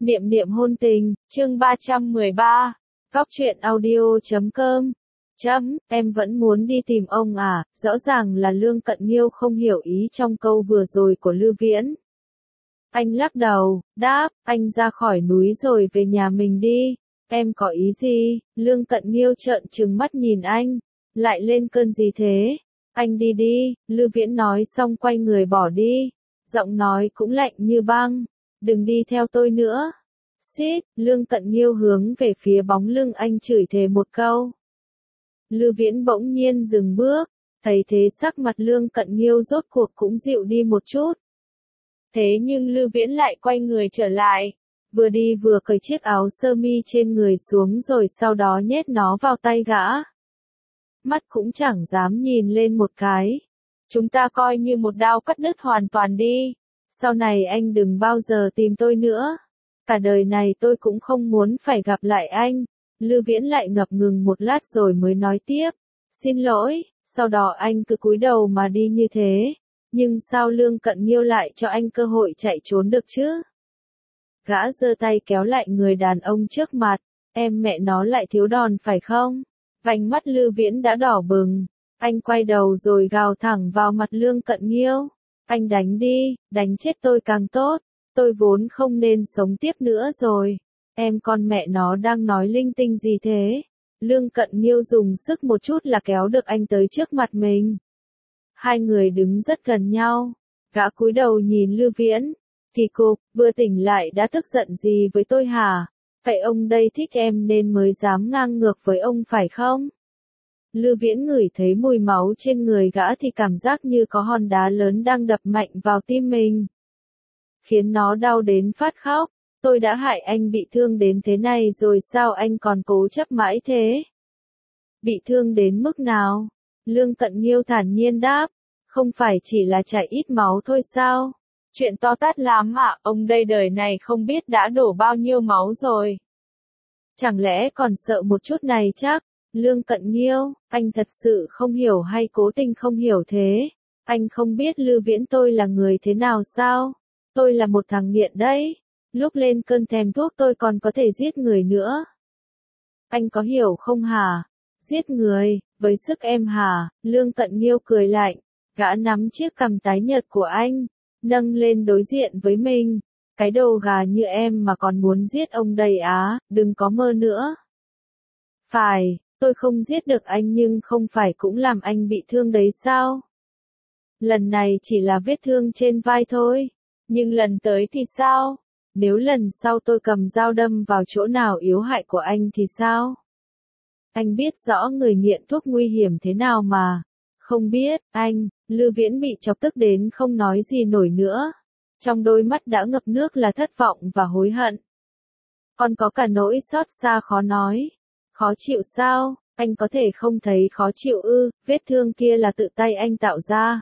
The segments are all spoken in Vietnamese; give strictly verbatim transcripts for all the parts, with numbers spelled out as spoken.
Niệm niệm hôn tình, chương ba trăm mười ba. Góc truyện audio chấm com. Chấm, em vẫn muốn đi tìm ông à, rõ ràng là Lương Cận Nghiêu không hiểu ý trong câu vừa rồi của Lư Viễn. Anh lắc đầu, đáp, anh ra khỏi núi rồi về nhà mình đi. Em có ý gì? Lương Cận Nghiêu trợn trừng mắt nhìn anh. Lại lên cơn gì thế? Anh đi đi, Lư Viễn nói xong quay người bỏ đi. Giọng nói cũng lạnh như băng. Đừng đi theo tôi nữa. Xít, Lương Cận Nghiêu hướng về phía bóng lưng anh chửi thề một câu. Lư Viễn bỗng nhiên dừng bước, thấy thế sắc mặt Lương Cận Nghiêu rốt cuộc cũng dịu đi một chút. Thế nhưng Lư Viễn lại quay người trở lại, vừa đi vừa cởi chiếc áo sơ mi trên người xuống rồi sau đó nhét nó vào tay gã. Mắt cũng chẳng dám nhìn lên một cái. Chúng ta coi như một đao cắt đứt hoàn toàn đi. Sau này anh đừng bao giờ tìm tôi nữa. Cả đời này tôi cũng không muốn phải gặp lại anh. Lư Viễn lại ngập ngừng một lát rồi mới nói tiếp. Xin lỗi, sau đó anh cứ cúi đầu mà đi như thế. Nhưng sao Lương Cận Nghiêu lại cho anh cơ hội chạy trốn được chứ? Gã giơ tay kéo lại người đàn ông trước mặt. Em mẹ nó lại thiếu đòn phải không? Vành mắt Lư Viễn đã đỏ bừng. Anh quay đầu rồi gào thẳng vào mặt Lương Cận Nghiêu. Anh đánh đi, đánh chết tôi càng tốt. Tôi vốn không nên sống tiếp nữa rồi. Em con mẹ nó đang nói linh tinh gì thế? Lương Cận Nghiêu dùng sức một chút là kéo được anh tới trước mặt mình. Hai người đứng rất gần nhau. Gã cúi đầu nhìn Lư Viễn. Kỳ cục, vừa tỉnh lại đã tức giận gì với tôi hả? Vậy ông đây thích em nên mới dám ngang ngược với ông phải không? Lư Viễn ngửi thấy mùi máu trên người gã thì cảm giác như có hòn đá lớn đang đập mạnh vào tim mình. Khiến nó đau đến phát khóc. Tôi đã hại anh bị thương đến thế này rồi sao anh còn cố chấp mãi thế? Bị thương đến mức nào? Lương Cận Nghiêu thản nhiên đáp. Không phải chỉ là chảy ít máu thôi sao? Chuyện to tát lắm ạ, ông đây đời này không biết đã đổ bao nhiêu máu rồi. Chẳng lẽ còn sợ một chút này chắc? Lương Cận Nghiêu, anh thật sự không hiểu hay cố tình không hiểu thế? Anh không biết Lư Viễn tôi là người thế nào sao? Tôi là một thằng nghiện đấy. Lúc lên cơn thèm thuốc tôi còn có thể giết người nữa. Anh có hiểu không hả? Giết người, với sức em hả? Lương Cận Nghiêu cười lạnh. Gã nắm chiếc cằm tái nhợt của anh, nâng lên đối diện với mình. Cái đồ gà như em mà còn muốn giết ông đây á, đừng có mơ nữa. Phải, tôi không giết được anh nhưng không phải cũng làm anh bị thương đấy sao? Lần này chỉ là vết thương trên vai thôi. Nhưng lần tới thì sao? Nếu lần sau tôi cầm dao đâm vào chỗ nào yếu hại của anh thì sao? Anh biết rõ người nghiện thuốc nguy hiểm thế nào mà. Không biết, anh. Lư Viễn bị chọc tức đến không nói gì nổi nữa. Trong đôi mắt đã ngập nước là thất vọng và hối hận. Còn có cả nỗi xót xa khó nói. Khó chịu sao? Anh có thể không thấy khó chịu ư? Vết thương kia là tự tay anh tạo ra.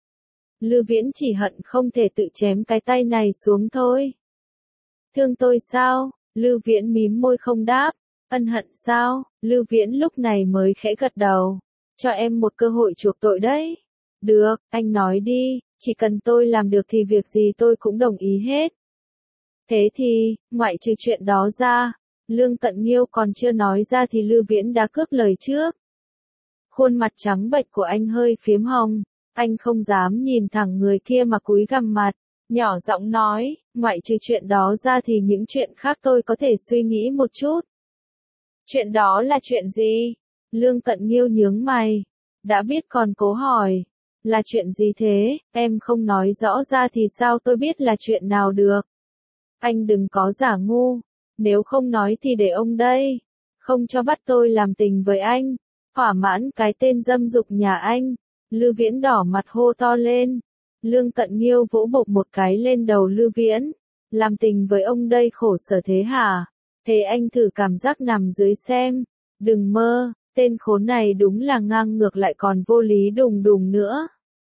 Lư Viễn chỉ hận không thể tự chém cái tay này xuống thôi. Thương tôi sao? Lư Viễn mím môi không đáp. Ân hận sao? Lư Viễn lúc này mới khẽ gật đầu. Cho em một cơ hội chuộc tội đấy. Được, anh nói đi, chỉ cần tôi làm được thì việc gì tôi cũng đồng ý hết. Thế thì, ngoại trừ chuyện đó ra, Lương Cận Nghiêu còn chưa nói ra thì Lư Viễn đã cướp lời trước. Khuôn mặt trắng bệch của anh hơi phiếm hồng, anh không dám nhìn thẳng người kia mà cúi gằm mặt, nhỏ giọng nói, ngoại trừ chuyện đó ra thì những chuyện khác tôi có thể suy nghĩ một chút. Chuyện đó là chuyện gì? Lương Cận Nghiêu nhướng mày, đã biết còn cố hỏi. Là chuyện gì thế? Em không nói rõ ra thì sao tôi biết là chuyện nào được? Anh đừng có giả ngu. Nếu không nói thì để ông đây. Không cho bắt tôi làm tình với anh. Thỏa mãn cái tên dâm dục nhà anh. Lư Viễn đỏ mặt hô to lên. Lương Cận Nghiêu vỗ bộp một cái lên đầu Lư Viễn. Làm tình với ông đây khổ sở thế hả? Thế anh thử cảm giác nằm dưới xem. Đừng mơ, tên khốn này đúng là ngang ngược lại còn vô lý đùng đùng nữa.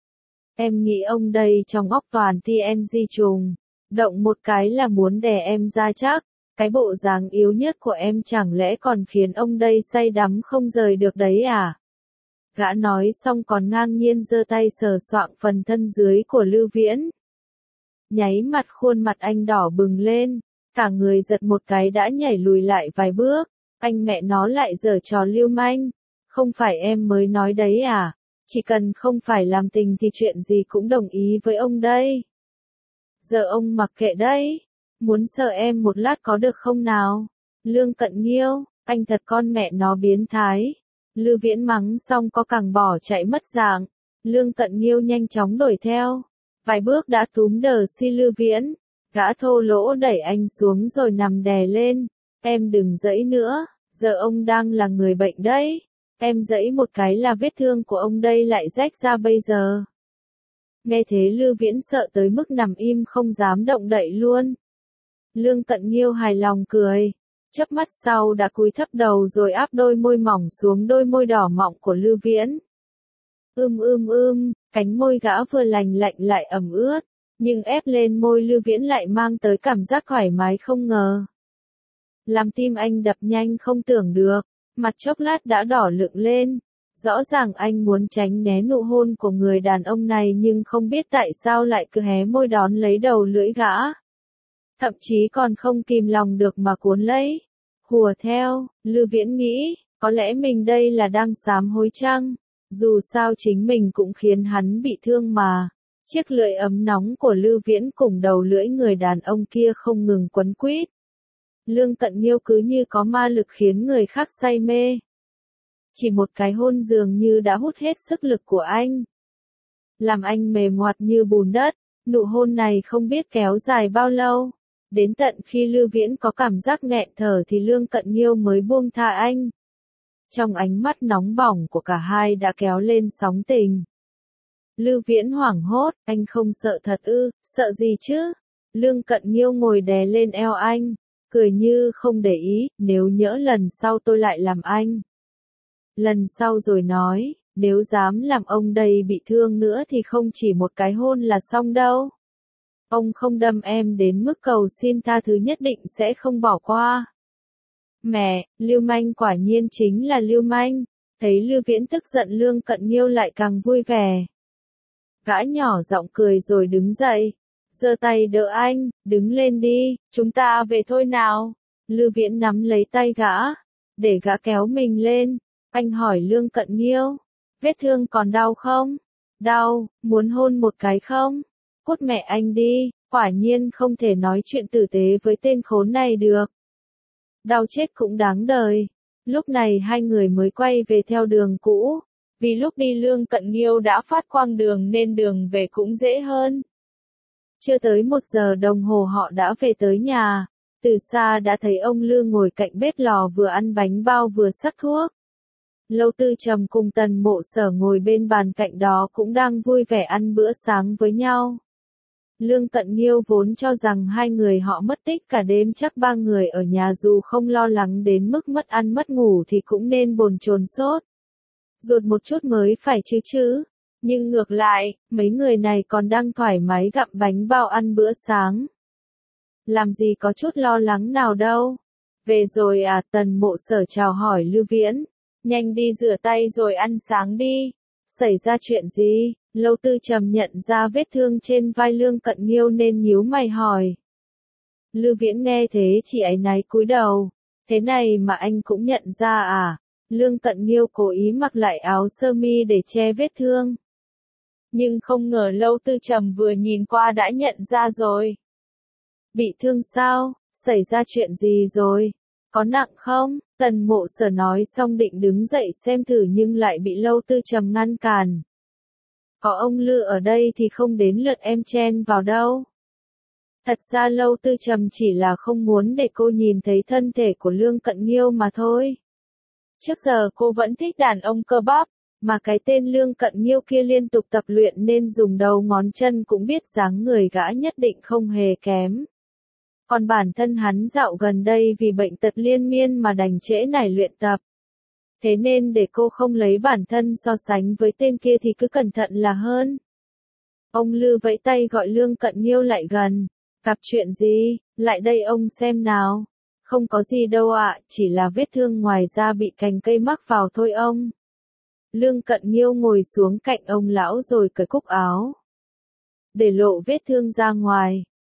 Em nghĩ ông đây trong óc toàn tê en giê trùng. Động một cái là muốn đè em ra chắc. Cái bộ dáng yếu nhất của em chẳng lẽ còn khiến ông đây say đắm không rời được đấy à? Gã nói xong còn ngang nhiên giơ tay sờ soạng phần thân dưới của Lư Viễn. Nháy mặt khuôn mặt anh đỏ bừng lên. Cả người giật một cái đã nhảy lùi lại vài bước, anh mẹ nó lại giở trò lưu manh. Không phải em mới nói đấy à, chỉ cần không phải làm tình thì chuyện gì cũng đồng ý với ông đây. Giờ ông mặc kệ đấy, muốn sợ em một lát có được không nào? Lương Cận Nghiêu, anh thật con mẹ nó biến thái. Lư Viễn mắng xong có càng bỏ chạy mất dạng. Lương Cận Nghiêu nhanh chóng đuổi theo. Vài bước đã túm đờ si Lư Viễn. Gã thô lỗ đẩy anh xuống rồi nằm đè lên. Em đừng giãy nữa, giờ ông đang là người bệnh đấy. Em giãy một cái là vết thương của ông đây lại rách ra bây giờ. Nghe thế Lư Viễn sợ tới mức nằm im không dám động đậy luôn. Lương Cận Nghiêu hài lòng cười. Chớp mắt sau đã cúi thấp đầu rồi áp đôi môi mỏng xuống đôi môi đỏ mọng của Lư Viễn. Ưm ưm ưm, cánh môi gã vừa lành lạnh lại ẩm ướt, nhưng ép lên môi Lư Viễn lại mang tới cảm giác thoải mái không ngờ. Làm tim anh đập nhanh không tưởng được, mặt chốc lát đã đỏ lựng lên. Rõ ràng anh muốn tránh né nụ hôn của người đàn ông này nhưng không biết tại sao lại cứ hé môi đón lấy đầu lưỡi gã. Thậm chí còn không kìm lòng được mà cuốn lấy. Hùa theo, Lư Viễn nghĩ, có lẽ mình đây là đang sám hối chăng? Dù sao chính mình cũng khiến hắn bị thương mà. Chiếc lưỡi ấm nóng của Lư Viễn cùng đầu lưỡi người đàn ông kia không ngừng quấn quýt. Lương Cận Nghiêu cứ như có ma lực khiến người khác say mê. Chỉ một cái hôn dường như đã hút hết sức lực của anh. Làm anh mềm ngoặt như bùn đất, nụ hôn này không biết kéo dài bao lâu. Đến tận khi Lư Viễn có cảm giác nghẹn thở thì Lương Cận Nghiêu mới buông tha anh. Trong ánh mắt nóng bỏng của cả hai đã kéo lên sóng tình. Lư Viễn hoảng hốt, anh không sợ thật ư, sợ gì chứ? Lương Cận Nghiêu ngồi đè lên eo anh, cười như không để ý, nếu nhỡ lần sau tôi lại làm anh. Lần sau rồi nói, nếu dám làm ông đây bị thương nữa thì không chỉ một cái hôn là xong đâu. Ông không đâm em đến mức cầu xin tha thứ nhất định sẽ không bỏ qua. Mẹ, lưu manh quả nhiên chính là lưu manh. Thấy Lư Viễn tức giận Lương Cận Nghiêu lại càng vui vẻ. Gã nhỏ giọng cười rồi đứng dậy. Giơ tay đỡ anh, đứng lên đi, chúng ta về thôi nào. Lư Viễn nắm lấy tay gã, để gã kéo mình lên. Anh hỏi Lương Cận Nghiêu, vết thương còn đau không? Đau, muốn hôn một cái không? Cút mẹ anh đi, quả nhiên không thể nói chuyện tử tế với tên khốn này được. Đau chết cũng đáng đời. Lúc này hai người mới quay về theo đường cũ. Vì lúc đi Lương Cận Nghiêu đã phát quang đường nên đường về cũng dễ hơn. Chưa tới một giờ đồng hồ họ đã về tới nhà. Từ xa đã thấy ông Lương ngồi cạnh bếp lò vừa ăn bánh bao vừa sắc thuốc. Lâu Tư Trầm cùng Tần Mộ Sở ngồi bên bàn cạnh đó cũng đang vui vẻ ăn bữa sáng với nhau. Lương Cận Nghiêu vốn cho rằng hai người họ mất tích cả đêm chắc ba người ở nhà dù không lo lắng đến mức mất ăn mất ngủ thì cũng nên bồn chồn sốt. Ruột một chút mới phải chứ chứ. Nhưng ngược lại, mấy người này còn đang thoải mái gặm bánh bao ăn bữa sáng. Làm gì có chút lo lắng nào đâu. Về rồi à? Tần Mộ Sở chào hỏi Lư Viễn. Nhanh đi rửa tay rồi ăn sáng đi. Xảy ra chuyện gì? Lâu Tư Trầm nhận ra vết thương trên vai Lương Cận Nghiêu nên nhíu mày hỏi. Lư Viễn nghe thế chỉ áy náy cúi đầu. Thế này mà anh cũng nhận ra à? Lương Cận Nghiêu cố ý mặc lại áo sơ mi để che vết thương. Nhưng không ngờ Lâu Tư Trầm vừa nhìn qua đã nhận ra rồi. Bị thương sao? Xảy ra chuyện gì rồi? Có nặng không? Tần Mộ Sở nói xong định đứng dậy xem thử nhưng lại bị Lâu Tư Trầm ngăn cản. Có ông Lư ở đây thì không đến lượt em chen vào đâu. Thật ra Lâu Tư Trầm chỉ là không muốn để cô nhìn thấy thân thể của Lương Cận Nghiêu mà thôi. Trước giờ cô vẫn thích đàn ông cơ bắp, mà cái tên Lương Cận Nghiêu kia liên tục tập luyện nên dùng đầu ngón chân cũng biết dáng người gã nhất định không hề kém. Còn bản thân hắn dạo gần đây vì bệnh tật liên miên mà đành trễ nải luyện tập. Thế nên để cô không lấy bản thân so sánh với tên kia thì cứ cẩn thận là hơn. Ông Lư vẫy tay gọi Lương Cận Nghiêu lại gần. Gặp chuyện gì? Lại đây ông xem nào. Không có gì đâu ạ, chỉ là vết thương ngoài da bị cành cây mắc vào thôi ông. Lương Cận Nghiêu ngồi xuống cạnh ông lão rồi cởi cúc áo. Để lộ vết thương ra ngoài.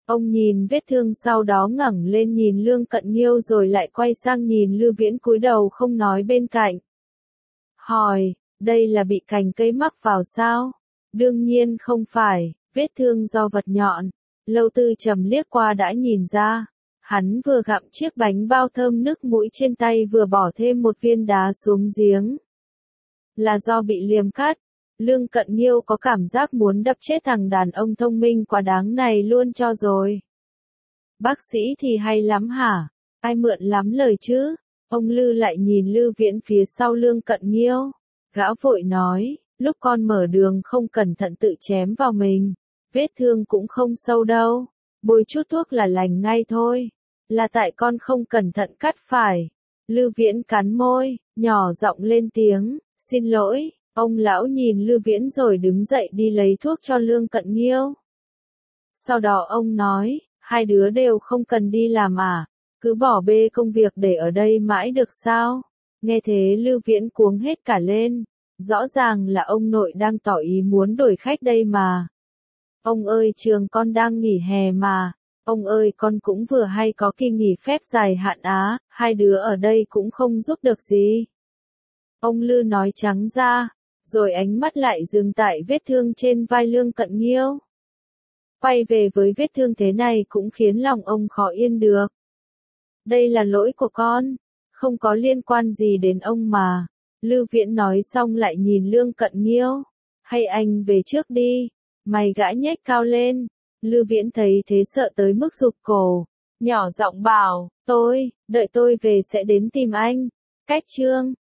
Ông nhìn vết thương sau đó ngẩng lên nhìn Lương Cận Nghiêu rồi lại quay sang nhìn Lưu Viễn cúi đầu không nói bên cạnh. Hỏi, đây là bị cành cây mắc vào sao? Đương nhiên không phải, vết thương do vật nhọn. Lâu Tư Trầm liếc qua đã nhìn ra. Hắn vừa gặm chiếc bánh bao thơm nức mũi trên tay vừa bỏ thêm một viên đá xuống giếng. Là do bị liềm cắt. Lương Cận Nghiêu có cảm giác muốn đập chết thằng đàn ông thông minh quá đáng này luôn cho rồi. Bác sĩ thì hay lắm hả? Ai mượn lắm lời chứ? Ông Lư lại nhìn Lư Viễn phía sau Lương Cận Nghiêu. Gã vội nói, lúc con mở đường không cẩn thận tự chém vào mình. Vết thương cũng không sâu đâu. Bôi chút thuốc là lành ngay thôi. Là tại con không cẩn thận cắt phải. Lư Viễn cắn môi, nhỏ giọng lên tiếng, xin lỗi. Ông lão nhìn Lư Viễn rồi đứng dậy đi lấy thuốc cho Lương Cận Nghiêu. Sau đó ông nói, hai đứa đều không cần đi làm à, cứ bỏ bê công việc để ở đây mãi được sao? Nghe thế Lư Viễn cuống hết cả lên, rõ ràng là ông nội đang tỏ ý muốn đổi khách đây mà. Ông ơi trường con đang nghỉ hè mà, ông ơi con cũng vừa hay có kỳ nghỉ phép dài hạn á, hai đứa ở đây cũng không giúp được gì. Ông Lư nói trắng ra. Rồi ánh mắt lại dừng tại vết thương trên vai Lương Cận Nghiêu. Quay về với vết thương thế này cũng khiến lòng ông khó yên được. Đây là lỗi của con, không có liên quan gì đến ông mà. Lư Viễn nói xong lại nhìn Lương Cận Nghiêu. Hay anh về trước đi, mày gã nhếch cao lên. Lư Viễn thấy thế sợ tới mức rụt cổ, nhỏ giọng bảo, tôi, đợi tôi về sẽ đến tìm anh. Cách chương